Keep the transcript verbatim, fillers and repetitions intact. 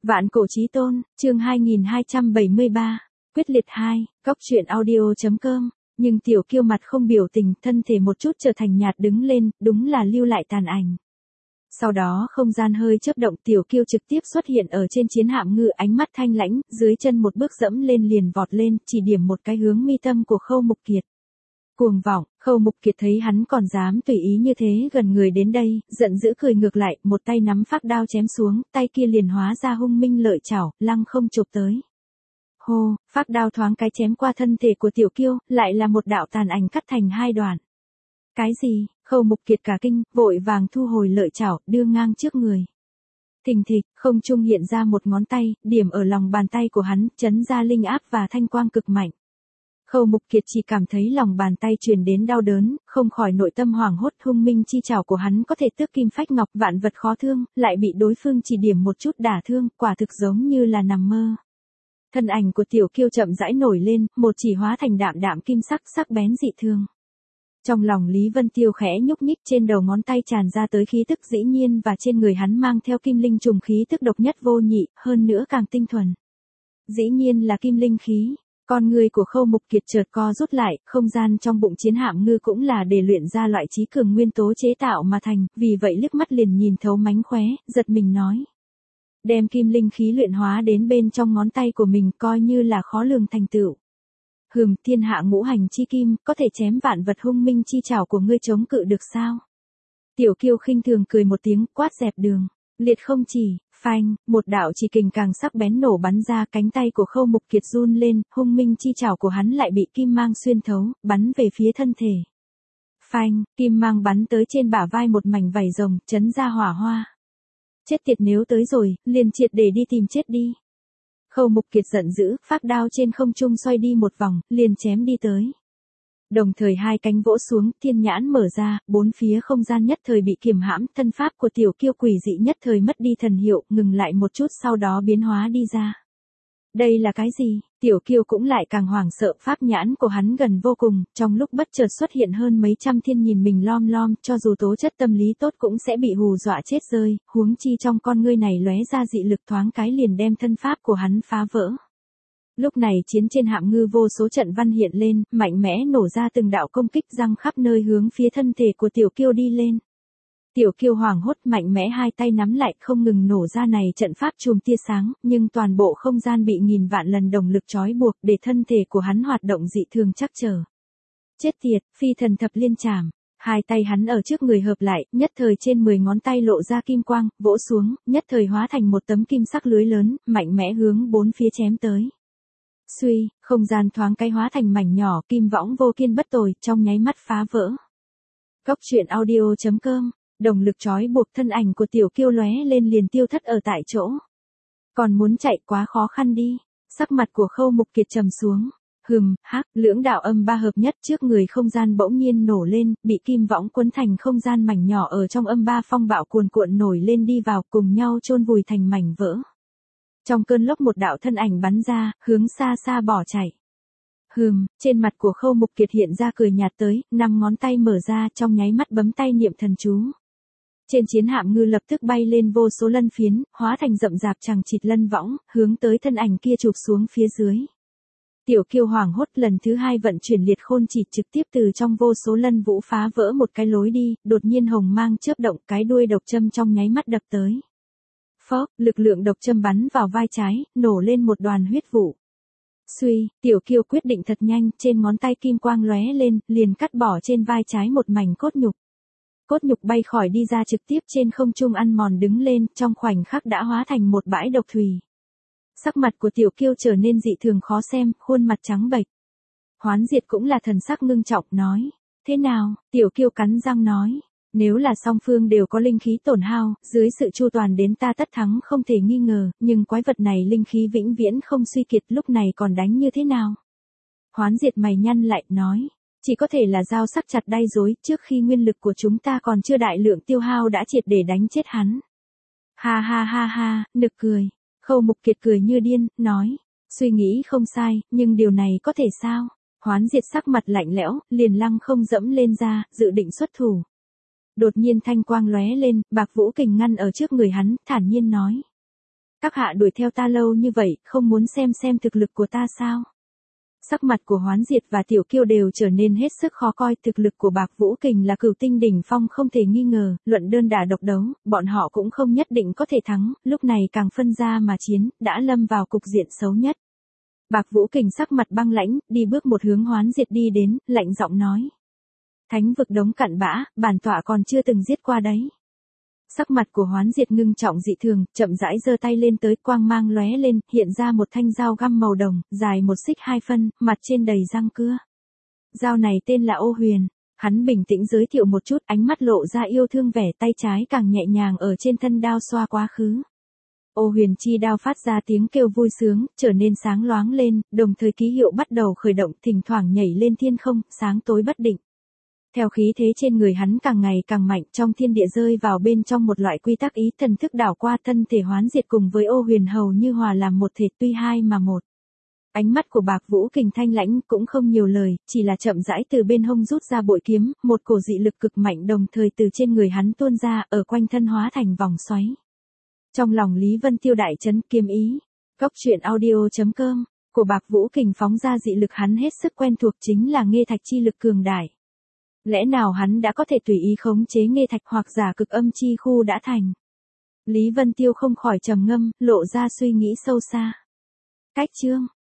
Vạn cổ chí tôn, chương hai nghìn hai trăm bảy mươi ba, quyết liệt hai, góc truyện audio chấm com, nhưng tiểu kiêu mặt không biểu tình, thân thể một chút trở thành nhạt đứng lên, đúng là lưu lại tàn ảnh. Sau đó không gian hơi chớp động, tiểu kiêu trực tiếp xuất hiện ở trên chiến hạm ngư, ánh mắt thanh lãnh, dưới chân một bước dẫm lên liền vọt lên, chỉ điểm một cái hướng mi tâm của Khâu Mục Kiệt. Cuồng vọng, Khâu Mục Kiệt thấy hắn còn dám tùy ý như thế gần người đến đây, giận dữ cười ngược lại, một tay nắm phác đao chém xuống, tay kia liền hóa ra hung minh lợi chảo, lăng không chụp tới. Hô, phác đao thoáng cái chém qua thân thể của tiểu kiêu, lại là một đạo tàn ảnh cắt thành hai đoạn. Cái gì? Khâu Mục Kiệt cả kinh, vội vàng thu hồi lợi chảo, đưa ngang trước người. Thình thịch, không trung hiện ra một ngón tay, điểm ở lòng bàn tay của hắn, chấn ra linh áp và thanh quang cực mạnh. Khâu Mục Kiệt chỉ cảm thấy lòng bàn tay truyền đến đau đớn, không khỏi nội tâm hoảng hốt, hung minh chi chảo của hắn có thể tước kim phách ngọc, vạn vật khó thương, lại bị đối phương chỉ điểm một chút đả thương, quả thực giống như là nằm mơ. Thân ảnh của tiểu kiêu chậm rãi nổi lên, một chỉ hóa thành đạm đạm kim sắc, sắc bén dị thường. Trong lòng Lý Vân Tiêu khẽ nhúc nhích, trên đầu ngón tay tràn ra tới khí tức dĩ nhiên và trên người hắn mang theo kim linh trùng khí tức độc nhất vô nhị, hơn nữa càng tinh thuần. Dĩ nhiên là kim linh khí. Con người của Khâu Mục Kiệt chợt co rút lại, không gian trong bụng chiến hạm ngư cũng là để luyện ra loại trí cường nguyên tố chế tạo mà thành, vì vậy liếc mắt liền nhìn thấu mánh khóe, giật mình nói. Đem kim linh khí luyện hóa đến bên trong ngón tay của mình coi như là khó lường thành tựu. Hừm, thiên hạ ngũ hành chi kim, có thể chém vạn vật, hung minh chi chảo của ngươi chống cự được sao? Tiểu kiêu khinh thường cười một tiếng, quát dẹp đường. Liệt không chỉ, phanh, một đạo chỉ kình càng sắc bén nổ bắn ra, cánh tay của Khâu Mục Kiệt run lên, hung minh chi chảo của hắn lại bị kim mang xuyên thấu, bắn về phía thân thể. Phanh, kim mang bắn tới trên bả vai một mảnh vảy rồng, chấn ra hỏa hoa. Chết tiệt, nếu tới rồi, liền triệt để đi tìm chết đi. Khâu Mục Kiệt giận dữ, phác đao trên không trung xoay đi một vòng, liền chém đi tới. Đồng thời hai cánh vỗ xuống, thiên nhãn mở ra, bốn phía không gian nhất thời bị kiềm hãm, thân pháp của tiểu kiêu quỷ dị nhất thời mất đi thần hiệu, ngừng lại một chút sau đó biến hóa đi ra. Đây là cái gì? Tiểu kiêu cũng lại càng hoảng sợ, pháp nhãn của hắn gần vô cùng, trong lúc bất chợt xuất hiện hơn mấy trăm thiên nhìn mình lom lom, cho dù tố chất tâm lý tốt cũng sẽ bị hù dọa chết rơi, huống chi trong con ngươi này lóe ra dị lực thoáng cái liền đem thân pháp của hắn phá vỡ. Lúc này chiến trên hạm ngư vô số trận văn hiện lên, mạnh mẽ nổ ra từng đạo công kích răng khắp nơi hướng phía thân thể của tiểu kiêu đi lên. Tiểu kiêu hoảng hốt, mạnh mẽ hai tay nắm lại, không ngừng nổ ra này trận pháp chùm tia sáng, nhưng toàn bộ không gian bị nghìn vạn lần động lực trói buộc, để thân thể của hắn hoạt động dị thường chắc trở. Chết tiệt, phi thần thập liên chảm. Hai tay hắn ở trước người hợp lại, nhất thời trên mười ngón tay lộ ra kim quang, vỗ xuống, nhất thời hóa thành một tấm kim sắc lưới lớn, mạnh mẽ hướng bốn phía chém tới. Suy, không gian thoáng cái hóa thành mảnh nhỏ, kim võng vô kiên bất tồi, trong nháy mắt phá vỡ. Góc truyện audio chấm com, động lực trói buộc, thân ảnh của tiểu kiêu lóe lên liền tiêu thất ở tại chỗ. Còn muốn chạy quá khó khăn đi. Sắc mặt của Khâu Mục Kiệt trầm xuống. Hừm, hắc, lưỡng đạo âm ba hợp nhất, trước người không gian bỗng nhiên nổ lên, bị kim võng cuốn thành không gian mảnh nhỏ ở trong âm ba phong bạo cuồn cuộn nổi lên đi vào, cùng nhau chôn vùi thành mảnh vỡ. Trong cơn lốc một đạo thân ảnh bắn ra, hướng xa xa bỏ chạy. Hừm, trên mặt của Khâu Mục Kiệt hiện ra cười nhạt tới, năm ngón tay mở ra, trong nháy mắt bấm tay niệm thần chú. Trên chiến hạm ngư lập tức bay lên vô số lân phiến, hóa thành rậm rạp chằng chịt lân võng, hướng tới thân ảnh kia chụp xuống phía dưới. Tiểu kiêu hoảng hốt, lần thứ hai vận chuyển liệt khôn chỉ, trực tiếp từ trong vô số lân vũ phá vỡ một cái lối đi, đột nhiên hồng mang chớp động, cái đuôi độc châm trong nháy mắt đập tới. Phốc, lực lượng độc châm bắn vào vai trái, nổ lên một đoàn huyết vụ. Suy, tiểu kiêu quyết định thật nhanh, trên ngón tay kim quang lóe lên, liền cắt bỏ trên vai trái một mảnh cốt nhục. Cốt nhục bay khỏi đi ra, trực tiếp trên không trung ăn mòn đứng lên, trong khoảnh khắc đã hóa thành một bãi độc thủy. Sắc mặt của tiểu kiêu trở nên dị thường khó xem, khuôn mặt trắng bệch. Hoán Diệt cũng là thần sắc ngưng trọng, nói. Thế nào? Tiểu kiêu cắn răng nói. Nếu là song phương đều có linh khí tổn hao, dưới sự chu toàn đến ta tất thắng không thể nghi ngờ, nhưng quái vật này linh khí vĩnh viễn không suy kiệt, lúc này còn đánh như thế nào? Hoán Diệt mày nhăn lại, nói. Chỉ có thể là dao sắc chặt đay rối, trước khi nguyên lực của chúng ta còn chưa đại lượng tiêu hao đã triệt để đánh chết hắn. Ha ha ha ha, nực cười. Khâu Mục Kiệt cười như điên, nói. Suy nghĩ không sai, nhưng điều này có thể sao? Hoán Diệt sắc mặt lạnh lẽo, liền lăng không dẫm lên ra, dự định xuất thủ. Đột nhiên thanh quang lóe lên, bạc vũ kình ngăn ở trước người hắn, thản nhiên nói. Các hạ đuổi theo ta lâu như vậy, không muốn xem xem thực lực của ta sao? Sắc mặt của Hoán Diệt và Tiểu Kiêu đều trở nên hết sức khó coi, thực lực của Bạc Vũ Kình là cửu tinh đỉnh phong không thể nghi ngờ, luận đơn đả độc đấu, bọn họ cũng không nhất định có thể thắng, lúc này càng phân ra mà chiến, đã lâm vào cục diện xấu nhất. Bạc Vũ Kình sắc mặt băng lãnh, đi bước một hướng Hoán Diệt đi đến, lạnh giọng nói. Thánh vực đống cặn bã, bản tọa còn chưa từng giết qua đấy. Sắc mặt của Hoán Diệt ngưng trọng dị thường, chậm rãi giơ tay lên tới, quang mang lóe lên, hiện ra một thanh dao găm màu đồng, dài một xích hai phân, mặt trên đầy răng cưa. Dao này tên là Ô Huyền. Hắn bình tĩnh giới thiệu một chút, ánh mắt lộ ra yêu thương vẻ, tay trái càng nhẹ nhàng ở trên thân đao xoa quá khứ. Ô Huyền chi đao phát ra tiếng kêu vui sướng, trở nên sáng loáng lên, đồng thời ký hiệu bắt đầu khởi động, thỉnh thoảng nhảy lên thiên không, sáng tối bất định. Theo khí thế trên người hắn càng ngày càng mạnh, trong thiên địa rơi vào bên trong một loại quy tắc ý, thần thức đảo qua, thân thể Hoán Diệt cùng với Ô Huyền hầu như hòa làm một thể, tuy hai mà một. Ánh mắt của Bạc Vũ Kình thanh lãnh, cũng không nhiều lời, chỉ là chậm rãi từ bên hông rút ra bội kiếm, một cổ dị lực cực mạnh đồng thời từ trên người hắn tuôn ra, ở quanh thân hóa thành vòng xoáy. Trong lòng Lý Vân Tiêu đại chấn, kiếm ý. Góc truyện audio chấm com của Bạc Vũ Kình phóng ra dị lực hắn hết sức quen thuộc, chính là nghê thạch chi lực cường đại. Lẽ nào hắn đã có thể tùy ý khống chế nghê thạch hoặc giả cực âm chi khu đã thành? Lý Vân Tiêu không khỏi trầm ngâm, lộ ra suy nghĩ sâu xa. Cách chương